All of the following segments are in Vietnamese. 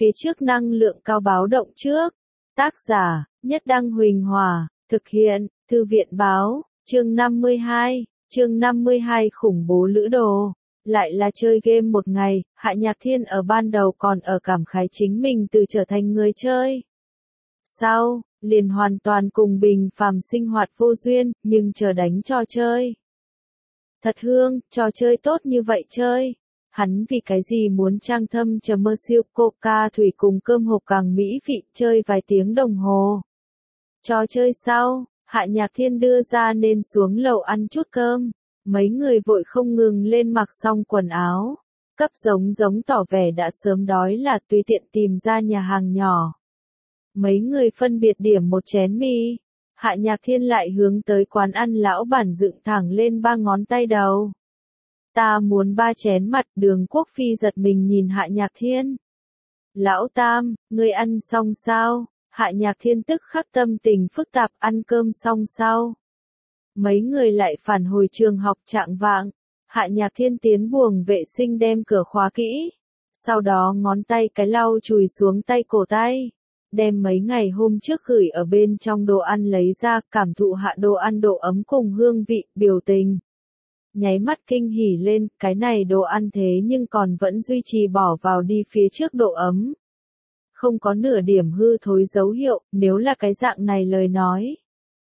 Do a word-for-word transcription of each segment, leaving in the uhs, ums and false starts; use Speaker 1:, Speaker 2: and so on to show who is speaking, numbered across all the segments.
Speaker 1: phía trước năng lượng cao báo động trước. Tác giả, Nhất Đăng Huỳnh Hòa, thực hiện, Thư viện Báo, chương năm mươi hai, chương năm mươi hai khủng bố lữ đồ. Lại là chơi game một ngày, Hạ Nhạc Thiên ở ban đầu còn ở cảm khái chính mình từ trở thành người chơi. Sau, liền hoàn toàn cùng bình phàm sinh hoạt vô duyên, nhưng chờ đánh trò chơi. Thật hương, trò chơi tốt như vậy chơi. Hắn vì cái gì muốn trang thâm chờ mơ siêu coca thủy cùng cơm hộp càng mỹ vị chơi vài tiếng đồng hồ. Trò chơi sau, Hạ Nhạc Thiên đưa ra nên xuống lầu ăn chút cơm. Mấy người vội không ngừng lên mặc xong quần áo. Cấp giống giống tỏ vẻ đã sớm đói là tùy tiện tìm ra nhà hàng nhỏ. Mấy người phân biệt điểm một chén mì. Hạ Nhạc Thiên lại hướng tới quán ăn lão bản dựng thẳng lên ba ngón tay đầu. Ta muốn ba chén mặt. Đường Quốc Phi giật mình nhìn Hạ Nhạc Thiên. Lão Tam, ngươi ăn xong sao? Hạ Nhạc Thiên tức khắc tâm tình phức tạp. Ăn cơm xong sao? Mấy người lại phản hồi trường học trạng vạng. Hạ Nhạc Thiên tiến buồng vệ sinh đem cửa khóa kỹ. Sau đó ngón tay cái lau chùi xuống tay cổ tay. Đem mấy ngày hôm trước gửi ở bên trong đồ ăn lấy ra, cảm thụ hạ đồ ăn độ ấm cùng hương vị, biểu tình. Nháy mắt kinh hỉ lên, cái này đồ ăn thế nhưng còn vẫn duy trì bỏ vào đi phía trước độ ấm. Không có nửa điểm hư thối dấu hiệu, nếu là cái dạng này lời nói.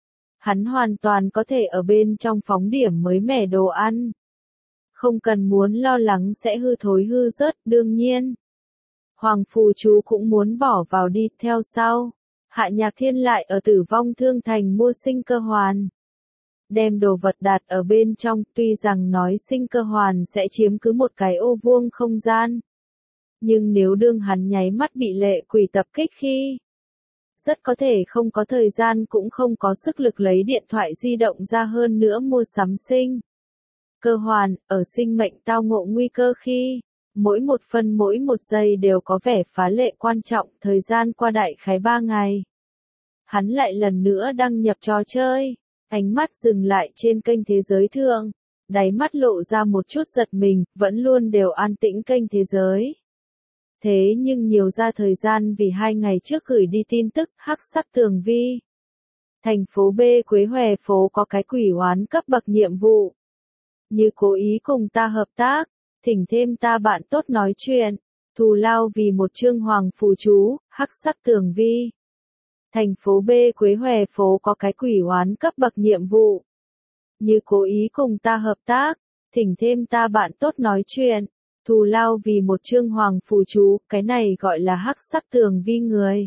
Speaker 1: Hắn hoàn toàn có thể ở bên trong phóng điểm mới mẻ đồ ăn. Không cần muốn lo lắng sẽ hư thối hư rớt, đương nhiên. Hoàng Phù Chú cũng muốn bỏ vào đi, theo sau. Hạ Nhạc Thiên lại ở Tử Vong Thương Thành mua sinh cơ hoàn. Đem đồ vật đặt ở bên trong, tuy rằng nói sinh cơ hoàn sẽ chiếm cứ một cái ô vuông không gian. Nhưng nếu đương hắn nháy mắt bị lệ quỷ tập kích khi, rất có thể không có thời gian cũng không có sức lực lấy điện thoại di động ra hơn nữa mua sắm sinh cơ hoàn, ở sinh mệnh tao ngộ nguy cơ khi. Mỗi một phân mỗi một giây đều có vẻ phá lệ quan trọng, thời gian qua đại khái ba ngày. Hắn lại lần nữa đăng nhập trò chơi, ánh mắt dừng lại trên kênh thế giới thượng, đáy mắt lộ ra một chút giật mình, vẫn luôn đều an tĩnh kênh thế giới. Thế nhưng nhiều ra thời gian vì hai ngày trước gửi đi tin tức, hắc sắc tường vi. Thành phố B Quế Hòe phố có cái quỷ oán cấp bậc nhiệm vụ. Như cố ý cùng ta hợp tác. Thỉnh thêm ta bạn tốt nói chuyện, thù lao vì một chương hoàng phù chú, hắc sắc tường vi. Thành phố B Quế Hòe phố có cái quỷ oán cấp bậc nhiệm vụ. Như cố ý cùng ta hợp tác, thỉnh thêm ta bạn tốt nói chuyện, thù lao vì một chương hoàng phù chú, cái này gọi là hắc sắc tường vi người.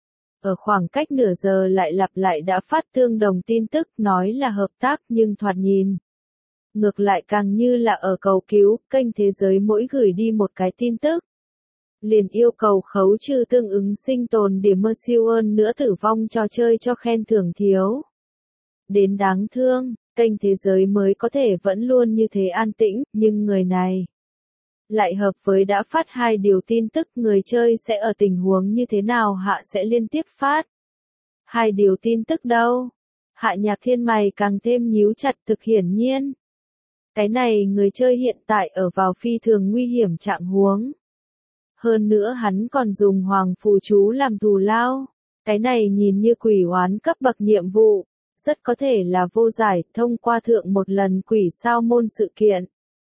Speaker 1: Ở khoảng cách nửa giờ lại lặp lại đã phát tương đồng tin tức nói là hợp tác nhưng thoạt nhìn. Ngược lại càng như là ở cầu cứu, kênh thế giới mỗi gửi đi một cái tin tức. Liền yêu cầu khấu trừ tương ứng sinh tồn điểm mơ siêu ơn nữa tử vong trò chơi cho khen thưởng thiếu. Đến đáng thương, kênh thế giới mới có thể vẫn luôn như thế an tĩnh, nhưng người này lại hợp với đã phát hai điều tin tức người chơi sẽ ở tình huống như thế nào hạ sẽ liên tiếp phát. Hai điều tin tức đâu? Hạ Nhạc Thiên mày càng thêm nhíu chặt thực hiển nhiên. Cái này người chơi hiện tại ở vào phi thường nguy hiểm trạng huống. Hơn nữa hắn còn dùng hoàng phù chú làm thù lao. Cái này nhìn như quỷ oán cấp bậc nhiệm vụ. Rất có thể là vô giải thông qua thượng một lần quỷ sao môn sự kiện.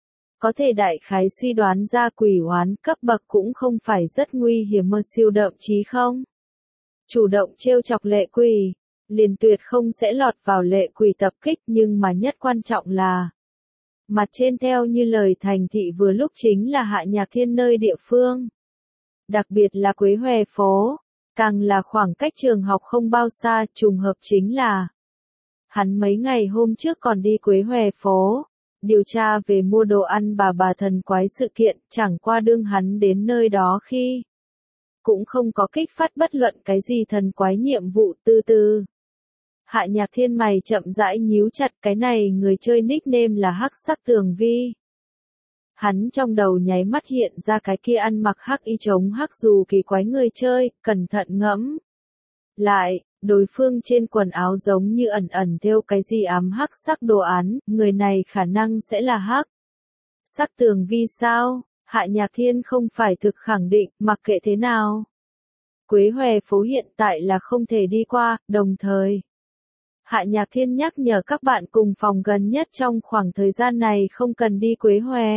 Speaker 1: Có thể đại khái suy đoán ra quỷ oán cấp bậc cũng không phải rất nguy hiểm mơ siêu đậm chí không. Chủ động trêu chọc lệ quỷ. Liền tuyệt không sẽ lọt vào lệ quỷ tập kích nhưng mà nhất quan trọng là. Mặt trên theo như lời thành thị vừa lúc chính là Hạ Nhạc Thiên nơi địa phương. Đặc biệt là Quế Hòe phố, càng là khoảng cách trường học không bao xa, trùng hợp chính là. Hắn mấy ngày hôm trước còn đi Quế Hòe phố, điều tra về mua đồ ăn bà bà thần quái sự kiện, chẳng qua đương hắn đến nơi đó khi. Cũng không có kích phát bất luận cái gì thần quái nhiệm vụ từ từ. Hạ Nhạc Thiên mày chậm rãi nhíu chặt cái này người chơi nickname là hắc sắc tường vi. Hắn trong đầu nháy mắt hiện ra cái kia ăn mặc hắc y chống hắc dù kỳ quái người chơi, cẩn thận ngẫm. Lại, đối phương trên quần áo giống như ẩn ẩn thêu cái gì ám hắc sắc đồ án, người này khả năng sẽ là hắc sắc tường vi sao? Hạ Nhạc Thiên không phải thực khẳng định, mặc kệ thế nào. Quế Hòe phố hiện tại là không thể đi qua, đồng thời. Hạ Nhạc Thiên nhắc nhở các bạn cùng phòng gần nhất trong khoảng thời gian này không cần đi Quế Hòe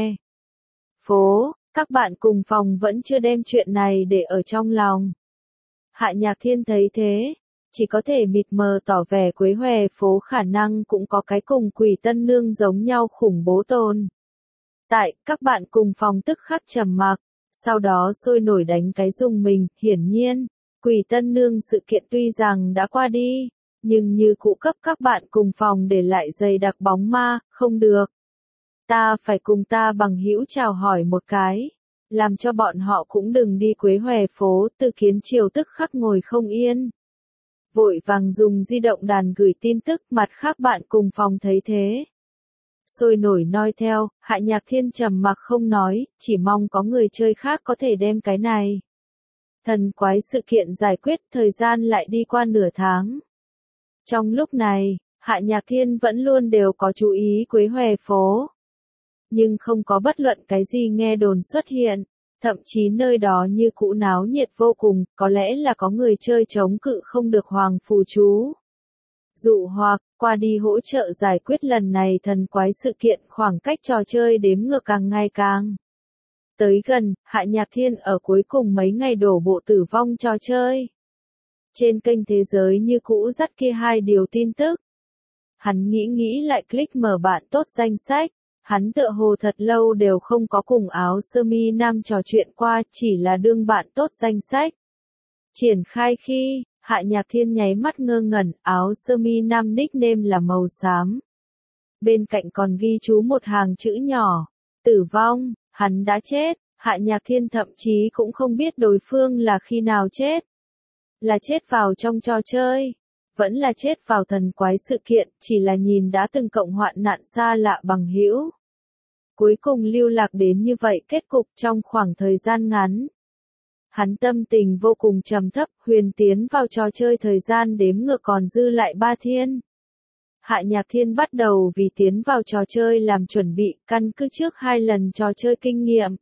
Speaker 1: phố, các bạn cùng phòng vẫn chưa đem chuyện này để ở trong lòng. Hạ Nhạc Thiên thấy thế, chỉ có thể mịt mờ tỏ vẻ Quế Hòe phố khả năng cũng có cái cùng Quỷ Tân Nương giống nhau khủng bố tồn. Tại, các bạn cùng phòng tức khắc trầm mặc, sau đó sôi nổi đánh cái dùng mình, hiển nhiên, Quỷ Tân Nương sự kiện tuy rằng đã qua đi, nhưng như cũ cấp các bạn cùng phòng để lại dày đặc bóng ma, không được. Ta phải cùng ta bằng hữu chào hỏi một cái, làm cho bọn họ cũng đừng đi Quế Hòe phố, Từ Kiến Triều tức khắc ngồi không yên. Vội vàng dùng di động đàn gửi tin tức, mặt khác bạn cùng phòng thấy thế. Sôi nổi noi theo, Hạ Nhạc Thiên trầm mặc không nói, chỉ mong có người chơi khác có thể đem cái này. Thần quái sự kiện giải quyết, thời gian lại đi qua nửa tháng. Trong lúc này, Hạ Nhạc Thiên vẫn luôn đều có chú ý Quế Hòe phố. Nhưng không có bất luận cái gì nghe đồn xuất hiện, thậm chí nơi đó như cũ náo nhiệt vô cùng, có lẽ là có người chơi chống cự không được hoàng phù chú. Dụ hoặc, qua đi hỗ trợ giải quyết lần này thần quái sự kiện, khoảng cách trò chơi đếm ngược càng ngày càng tới gần. Hạ Nhạc Thiên ở cuối cùng mấy ngày đổ bộ tử vong trò chơi. Trên kênh thế giới như cũ dắt kia hai điều tin tức. Hắn nghĩ nghĩ lại click mở bạn tốt danh sách. Hắn tựa hồ thật lâu đều không có cùng áo sơ mi nam trò chuyện qua, chỉ là đương bạn tốt danh sách. Triển khai khi, Hạ Nhạc Thiên nháy mắt ngơ ngẩn, áo sơ mi nam nickname là màu xám. Bên cạnh còn ghi chú một hàng chữ nhỏ, tử vong, hắn đã chết. Hạ Nhạc Thiên thậm chí cũng không biết đối phương là khi nào chết. Là chết vào trong trò chơi, vẫn là chết vào thần quái sự kiện, chỉ là nhìn đã từng cộng hoạn nạn xa lạ bằng hữu. Cuối cùng lưu lạc đến như vậy kết cục trong khoảng thời gian ngắn. Hắn tâm tình vô cùng trầm thấp, huyền tiến vào trò chơi thời gian đếm ngược còn dư lại ba thiên. Hạ Nhạc Thiên bắt đầu vì tiến vào trò chơi làm chuẩn bị, căn cứ trước hai lần trò chơi kinh nghiệm.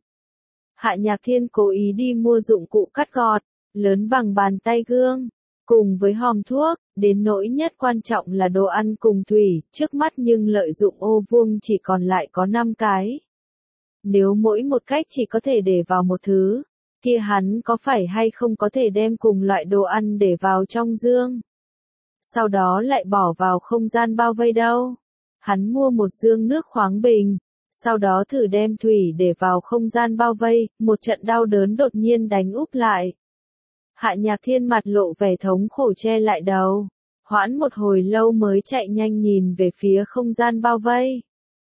Speaker 1: Hạ Nhạc Thiên cố ý đi mua dụng cụ cắt gọt, lớn bằng bàn tay gương, cùng với hòm thuốc, đến nỗi nhất quan trọng là đồ ăn cùng thủy, trước mắt nhưng lợi dụng ô vuông chỉ còn lại có năm cái. Nếu mỗi một cách chỉ có thể để vào một thứ, kia hắn có phải hay không có thể đem cùng loại đồ ăn để vào trong dương? Sau đó lại bỏ vào không gian bao vây đâu? Hắn mua một dương nước khoáng bình, sau đó thử đem thủy để vào không gian bao vây, một trận đau đớn đột nhiên đánh úp lại. Hạ Nhạc Thiên mặt lộ vẻ thống khổ che lại đầu, hoãn một hồi lâu mới chạy nhanh nhìn về phía không gian bao vây.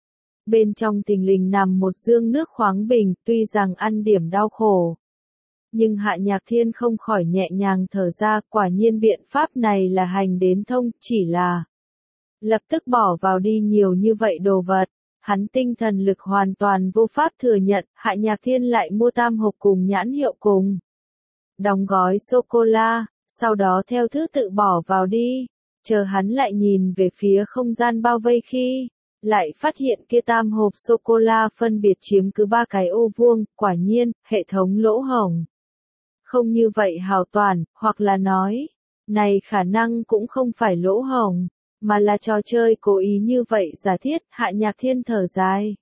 Speaker 1: Bên trong thình lình nằm một dương nước khoáng bình, tuy rằng ăn điểm đau khổ. Nhưng Hạ Nhạc Thiên không khỏi nhẹ nhàng thở ra, quả nhiên biện pháp này là hành đến thông, chỉ là lập tức bỏ vào đi nhiều như vậy đồ vật. Hắn tinh thần lực hoàn toàn vô pháp thừa nhận, Hạ Nhạc Thiên lại mua tam hộp cùng nhãn hiệu cùng đóng gói sô-cô-la, sau đó theo thứ tự bỏ vào đi, chờ hắn lại nhìn về phía không gian bao vây khi, lại phát hiện kia tam hộp sô-cô-la phân biệt chiếm cứ ba cái ô vuông, quả nhiên, hệ thống lỗ hổng. Không như vậy hào toàn, hoặc là nói, này khả năng cũng không phải lỗ hổng, mà là trò chơi cố ý như vậy giả thiết. Hạ Nhạc Thiên thở dài,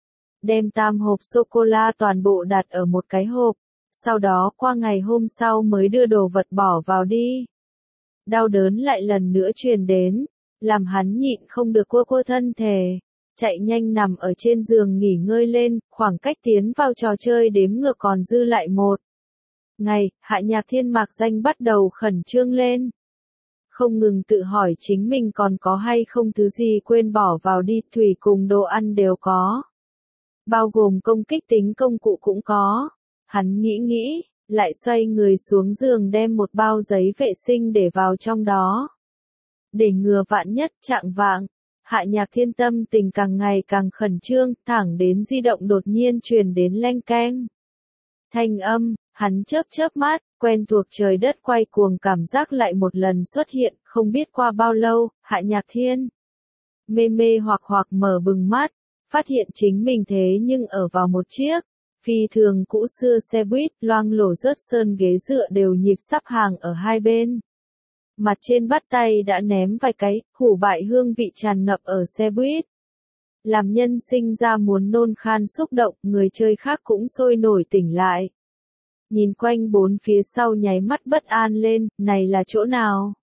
Speaker 1: đem tam hộp sô-cô-la toàn bộ đặt ở một cái hộp. Sau đó qua ngày hôm sau mới đưa đồ vật bỏ vào đi. Đau đớn lại lần nữa truyền đến, làm hắn nhịn không được cua cua thân thể, chạy nhanh nằm ở trên giường nghỉ ngơi lên, khoảng cách tiến vào trò chơi đếm ngược còn dư lại một ngày. Hạ Nhạc Thiên mạc danh bắt đầu khẩn trương lên. Không ngừng tự hỏi chính mình còn có hay không thứ gì quên bỏ vào đi, thủy cùng đồ ăn đều có. Bao gồm công kích tính công cụ cũng có. Hắn nghĩ nghĩ, lại xoay người xuống giường đem một bao giấy vệ sinh để vào trong đó. Để ngừa vạn nhất trạng vạng, Hạ Nhạc Thiên tâm tình càng ngày càng khẩn trương, thẳng đến di động đột nhiên truyền đến leng keng. Thanh âm, hắn chớp chớp mắt, quen thuộc trời đất quay cuồng cảm giác lại một lần xuất hiện, không biết qua bao lâu, Hạ Nhạc Thiên mê mê hoặc hoặc mở bừng mắt, phát hiện chính mình thế nhưng ở vào một chiếc Phi thường cũ xưa xe buýt, loang lổ rớt sơn ghế dựa đều nhịp sắp hàng ở hai bên. Mặt trên bắt tay đã ném vài cái, hủ bại hương vị tràn ngập ở xe buýt. Làm nhân sinh ra muốn nôn khan xúc động, người chơi khác cũng sôi nổi tỉnh lại. Nhìn quanh bốn phía sau nháy mắt bất an lên, này là chỗ nào?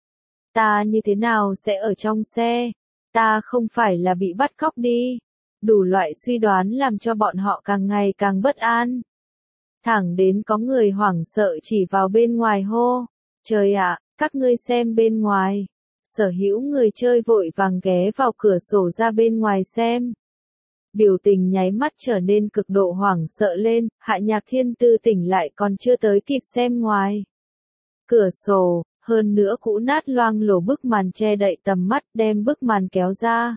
Speaker 1: Ta như thế nào sẽ ở trong xe? Ta không phải là bị bắt cóc đi. Đủ loại suy đoán làm cho bọn họ càng ngày càng bất an. Thẳng đến có người hoảng sợ chỉ vào bên ngoài hô. Trời ạ, các ngươi xem bên ngoài. Sở hữu người chơi vội vàng ghé vào cửa sổ ra bên ngoài xem. Biểu tình nháy mắt trở nên cực độ hoảng sợ lên, Hạ Nhạc Thiên Tư tỉnh lại còn chưa tới kịp xem ngoài. Cửa sổ, hơn nữa cũ nát loang lổ bức màn che đậy tầm mắt đem bức màn kéo ra.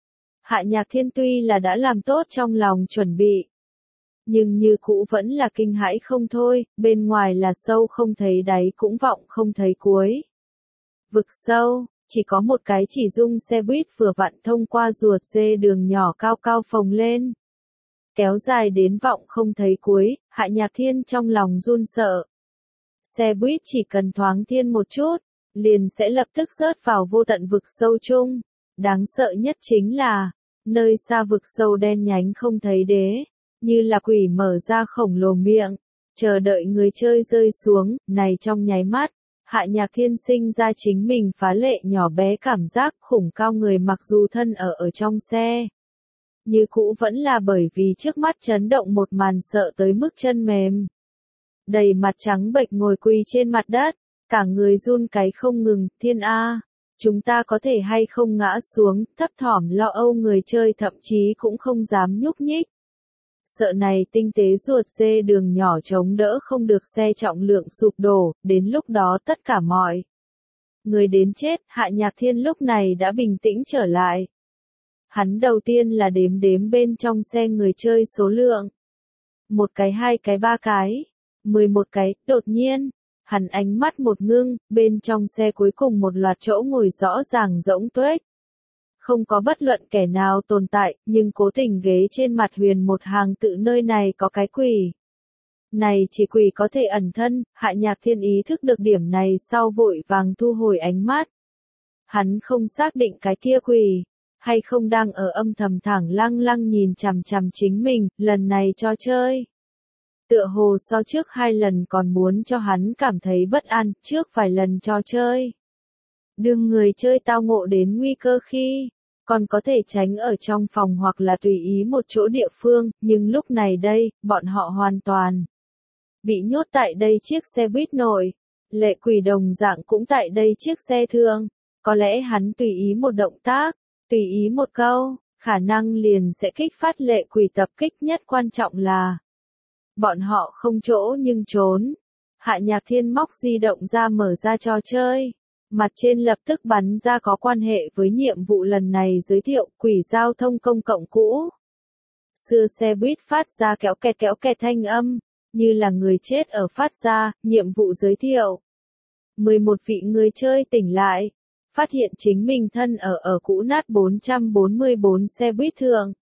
Speaker 1: Hạ Nhạc Thiên tuy là đã làm tốt trong lòng chuẩn bị. Nhưng như cũ vẫn là kinh hãi không thôi, bên ngoài là sâu không thấy đáy cũng vọng không thấy cuối. Vực sâu, chỉ có một cái chỉ dung xe buýt vừa vặn thông qua ruột dê đường nhỏ cao cao phồng lên. Kéo dài đến vọng không thấy cuối, Hạ Nhạc Thiên trong lòng run sợ. Xe buýt chỉ cần thoáng thiên một chút, liền sẽ lập tức rớt vào vô tận vực sâu chung. Đáng sợ nhất chính là, nơi xa vực sâu đen nhánh không thấy đế, như là quỷ mở ra khổng lồ miệng, chờ đợi người chơi rơi xuống, này trong nháy mắt. Hạ Nhạc Thiên sinh ra chính mình phá lệ nhỏ bé cảm giác khủng cao người mặc dù thân ở ở trong xe. Như cũ vẫn là bởi vì trước mắt chấn động một màn sợ tới mức chân mềm. Đầy mặt trắng bệch ngồi quỳ trên mặt đất, cả người run cái không ngừng, Thiên A, chúng ta có thể hay không ngã xuống, thấp thỏm lo âu người chơi thậm chí cũng không dám nhúc nhích. Sợ này tinh tế ruột dê đường nhỏ chống đỡ không được xe trọng lượng sụp đổ, đến lúc đó tất cả mọi người đến chết, Hạ Nhạc Thiên lúc này đã bình tĩnh trở lại. Hắn đầu tiên là đếm đếm bên trong xe người chơi số lượng. Một cái hai cái ba cái, mười một cái, đột nhiên, hắn ánh mắt một ngưng, bên trong xe cuối cùng một loạt chỗ ngồi rõ ràng rỗng tuếch. Không có bất luận kẻ nào tồn tại, nhưng cố tình ghế trên mặt huyền một hàng tự nơi này có cái quỷ. Này chỉ quỷ có thể ẩn thân, Hạ Nhạc Thiên ý thức được điểm này sau vội vàng thu hồi ánh mắt. Hắn không xác định cái kia quỷ, hay không đang ở âm thầm thẳng lăng lăng nhìn chằm chằm chính mình, lần này cho chơi. Tựa hồ so trước hai lần còn muốn cho hắn cảm thấy bất an, trước vài lần cho chơi. Đương người chơi tao ngộ đến nguy cơ khi, còn có thể tránh ở trong phòng hoặc là tùy ý một chỗ địa phương, nhưng lúc này đây, bọn họ hoàn toàn bị nhốt tại đây chiếc xe buýt nội. Lệ Quỷ đồng dạng cũng tại đây chiếc xe thương, có lẽ hắn tùy ý một động tác, tùy ý một câu, khả năng liền sẽ kích phát Lệ Quỷ tập kích nhất quan trọng là bọn họ không chỗ nhưng trốn. Hạ Nhạc Thiên móc di động ra mở ra trò chơi. Mặt trên lập tức bắn ra có quan hệ với nhiệm vụ lần này giới thiệu quỷ giao thông công cộng cũ. Xưa xe buýt phát ra kéo kẹt kéo kẹt thanh âm, như là người chết ở phát ra, nhiệm vụ giới thiệu. mười một vị người chơi tỉnh lại, phát hiện chính mình thân ở ở cũ nát bốn trăm bốn mươi bốn xe buýt thường.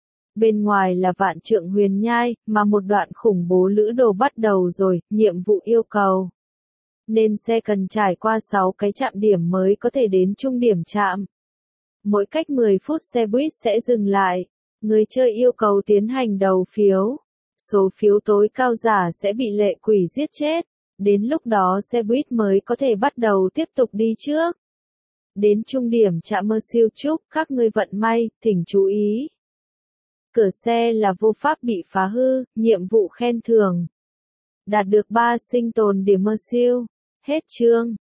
Speaker 1: Bên ngoài là vạn trượng huyền nhai, mà một đoạn khủng bố lữ đồ bắt đầu rồi, nhiệm vụ yêu cầu. Nên xe cần trải qua sáu cái trạm điểm mới có thể đến trung điểm trạm. Mỗi cách mười phút xe buýt sẽ dừng lại. Người chơi yêu cầu tiến hành đầu phiếu. Số phiếu tối cao giả sẽ bị Lệ Quỷ giết chết. Đến lúc đó xe buýt mới có thể bắt đầu tiếp tục đi trước. Đến trung điểm trạm Mơ Siêu chúc các ngươi vận may, thỉnh chú ý. Cửa xe là vô pháp bị phá hư, nhiệm vụ khen thưởng. Đạt được ba sinh tồn điểm Mơ Siêu. Hết chương.